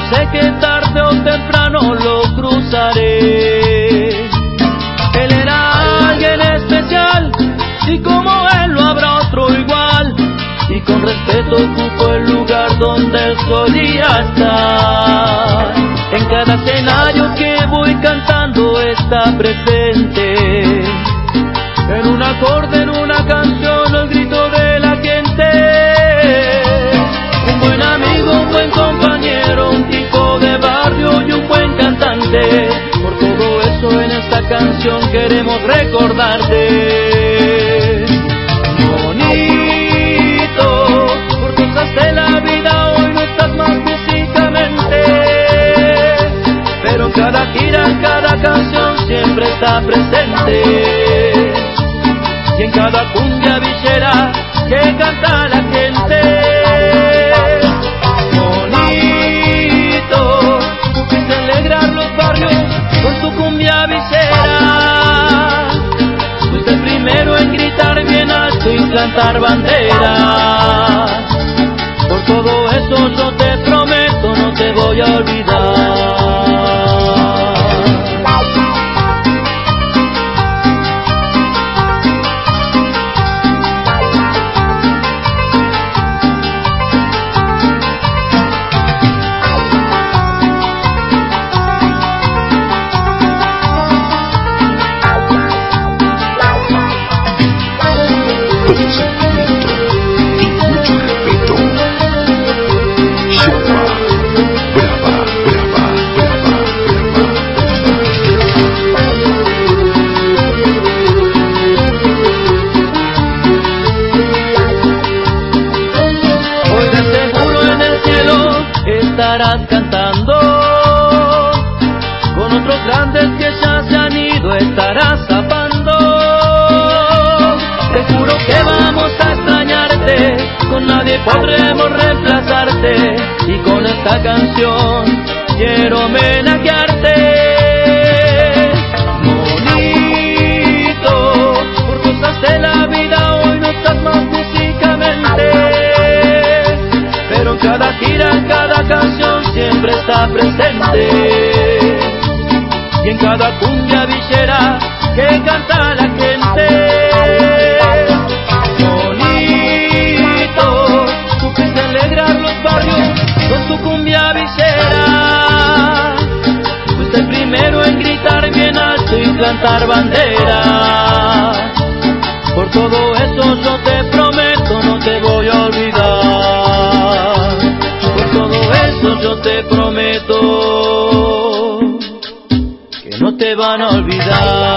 sé que tarde o temprano lo cruzaré. Él era alguien especial y como él no habrá otro igual, y con respeto ocupo el lugar donde él solía estar. En cada escenario que voy cantando está presente, en un acorde, en una canción, el grito de la gente. Un buen amigo, un buen compañero, un tipo de barrio y un buen cantante. Por todo eso en esta canción queremos recordarte. Bonito, por cosas de la vida hoy no estás más físicamente, pero en cada gira, en cada canción siempre está presente, y en cada cumbia villera que canta la gente. Bonito, supiste alegrar los barrios con tu cumbia villera. Fuiste el primero en gritar bien alto y cantar bandera. Por todo eso yo te prometo no te voy a olvidar. Estarás cantando con otros grandes que ya se han ido, estarás zapando. Te juro que vamos a extrañarte, con nadie podremos reemplazarte, y con esta canción quiero homenajearte. Bonito, por cosas de la vida hoy no estás más físicamente, pero en cada gira, en cada canción siempre está presente, y en cada cumbia villera que canta la gente. Bonito, supiste alegrar los barrios con tu cumbia villera. Fuiste el primero en gritar bien alto y cantar bandera. Por todo eso yo te prometo no te voy a olvidar. Yo te prometo que no te van a olvidar.